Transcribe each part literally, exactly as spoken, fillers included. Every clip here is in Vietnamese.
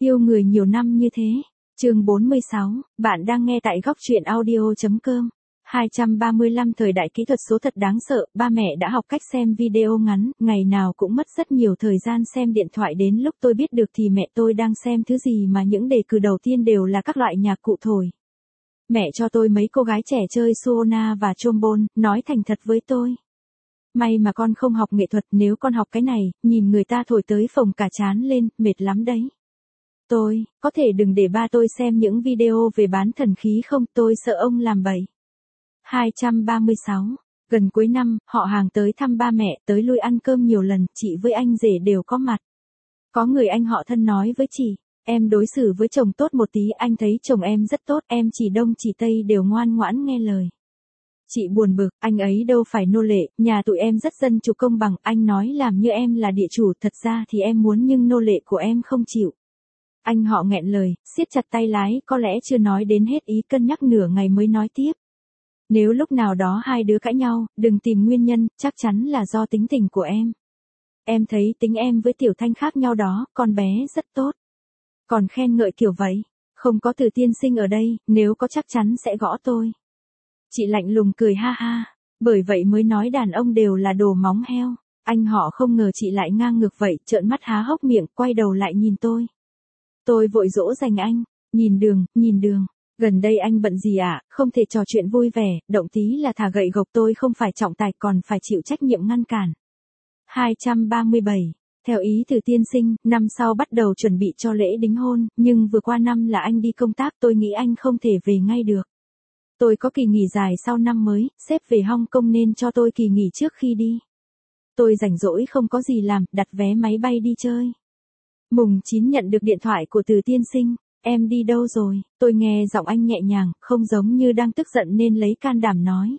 Yêu người nhiều năm như thế. Chương bốn mươi sáu, bạn đang nghe tại góc truyện audio chấm com. hai trăm ba mươi lăm thời đại kỹ thuật số thật đáng sợ, ba mẹ đã học cách xem video ngắn, ngày nào cũng mất rất nhiều thời gian xem điện thoại, đến lúc tôi biết được thì mẹ tôi đang xem thứ gì mà những đề cử đầu tiên đều là các loại nhạc cụ thổi. Mẹ cho tôi mấy cô gái trẻ chơi suona và trombone, nói thành thật với tôi. May mà con không học nghệ thuật, nếu con học cái này, nhìn người ta thổi tới phồng cả trán lên, mệt lắm đấy. Tôi, có thể đừng để ba tôi xem những video về bán thần khí không, tôi sợ ông làm bậy. hai trăm ba mươi sáu, gần cuối năm, họ hàng tới thăm ba mẹ, tới lui ăn cơm nhiều lần, chị với anh rể đều có mặt. Có người anh họ thân nói với chị, em đối xử với chồng tốt một tí, anh thấy chồng em rất tốt, em chỉ đông chỉ tây đều ngoan ngoãn nghe lời. Chị buồn bực, anh ấy đâu phải nô lệ, nhà tụi em rất dân chủ công bằng, anh nói làm như em là địa chủ, thật ra thì em muốn nhưng nô lệ của em không chịu. Anh họ nghẹn lời, siết chặt tay lái, có lẽ chưa nói đến hết ý, cân nhắc nửa ngày mới nói tiếp. Nếu lúc nào đó hai đứa cãi nhau, đừng tìm nguyên nhân, chắc chắn là do tính tình của em. Em thấy tính em với Tiểu Thanh khác nhau đó, con bé rất tốt. Còn khen ngợi kiểu vậy, không có Từ tiên sinh ở đây, nếu có chắc chắn sẽ gõ tôi. Chị lạnh lùng cười ha ha, bởi vậy mới nói đàn ông đều là đồ móng heo. Anh họ không ngờ chị lại ngang ngược vậy, trợn mắt há hốc miệng, quay đầu lại nhìn tôi. Tôi vội dỗ dành anh, nhìn đường, nhìn đường, gần đây anh bận gì ạ, à? Không thể trò chuyện vui vẻ, động tí là thả gậy gộc, tôi không phải trọng tài còn phải chịu trách nhiệm ngăn cản. hai trăm ba mươi bảy, theo ý Từ tiên sinh, năm sau bắt đầu chuẩn bị cho lễ đính hôn, nhưng vừa qua năm là anh đi công tác, tôi nghĩ anh không thể về ngay được. Tôi có kỳ nghỉ dài sau năm mới, sếp về Hong Kong nên cho tôi kỳ nghỉ trước khi đi. Tôi rảnh rỗi không có gì làm, đặt vé máy bay đi chơi. Mùng chín nhận được điện thoại của Từ tiên sinh, em đi đâu rồi? Tôi nghe giọng anh nhẹ nhàng, không giống như đang tức giận nên lấy can đảm nói.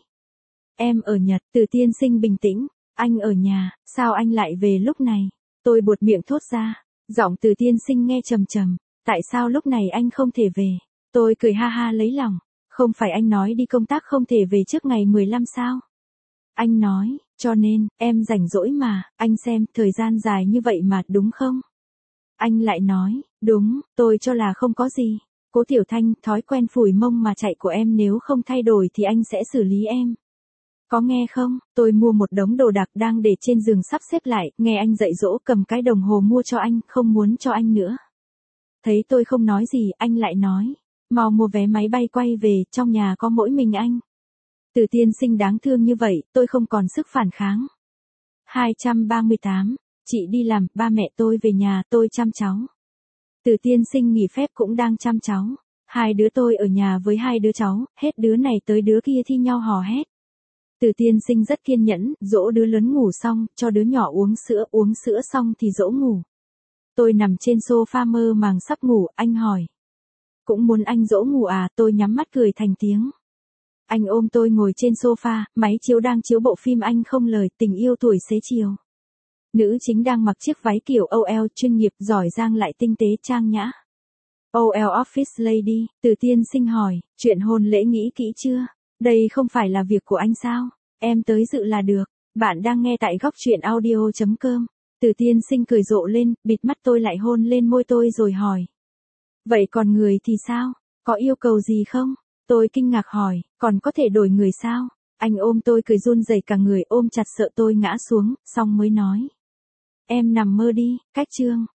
Em ở Nhật. Từ tiên sinh bình tĩnh, anh ở nhà, sao anh lại về lúc này? Tôi buột miệng thốt ra, giọng Từ tiên sinh nghe trầm trầm, tại sao lúc này anh không thể về? Tôi cười ha ha lấy lòng, không phải anh nói đi công tác không thể về trước ngày mười lăm sao? Anh nói, cho nên, em rảnh rỗi mà, anh xem, thời gian dài như vậy mà, đúng không? Anh lại nói, đúng, tôi cho là không có gì. Cố Tiểu Thanh, thói quen phủi mông mà chạy của em nếu không thay đổi thì anh sẽ xử lý em. Có nghe không? Tôi mua một đống đồ đạc đang để trên giường sắp xếp lại, nghe anh dạy dỗ, cầm cái đồng hồ mua cho anh, không muốn cho anh nữa. Thấy tôi không nói gì, anh lại nói, mau mua vé máy bay quay về, trong nhà có mỗi mình anh. Từ tiên sinh đáng thương như vậy, tôi không còn sức phản kháng. hai trăm ba mươi tám, chị đi làm, ba mẹ tôi về nhà, tôi chăm cháu. Từ tiên sinh nghỉ phép cũng đang chăm cháu. Hai đứa tôi ở nhà với hai đứa cháu, hết đứa này tới đứa kia thi nhau hò hét. Từ tiên sinh rất kiên nhẫn, dỗ đứa lớn ngủ xong, cho đứa nhỏ uống sữa, uống sữa xong thì dỗ ngủ. Tôi nằm trên sofa mơ màng sắp ngủ, anh hỏi. Cũng muốn anh dỗ ngủ à? Tôi nhắm mắt cười thành tiếng. Anh ôm tôi ngồi trên sofa, máy chiếu đang chiếu bộ phim Anh không lời, tình yêu tuổi xế chiều. Nữ chính đang mặc chiếc váy kiểu ô lờ chuyên nghiệp, giỏi giang lại tinh tế trang nhã. ô lờ Office Lady, Từ tiên sinh hỏi, chuyện hôn lễ nghĩ kỹ chưa? Đây không phải là việc của anh sao? Em tới dự là được. Bạn đang nghe tại góc truyện audio chấm com. Từ tiên sinh cười rộ lên, bịt mắt tôi lại hôn lên môi tôi rồi hỏi. Vậy còn người thì sao? Có yêu cầu gì không? Tôi kinh ngạc hỏi, còn có thể đổi người sao? Anh ôm tôi cười run rẩy cả người, ôm chặt sợ tôi ngã xuống, xong mới nói. Em nằm mơ đi, cách chương.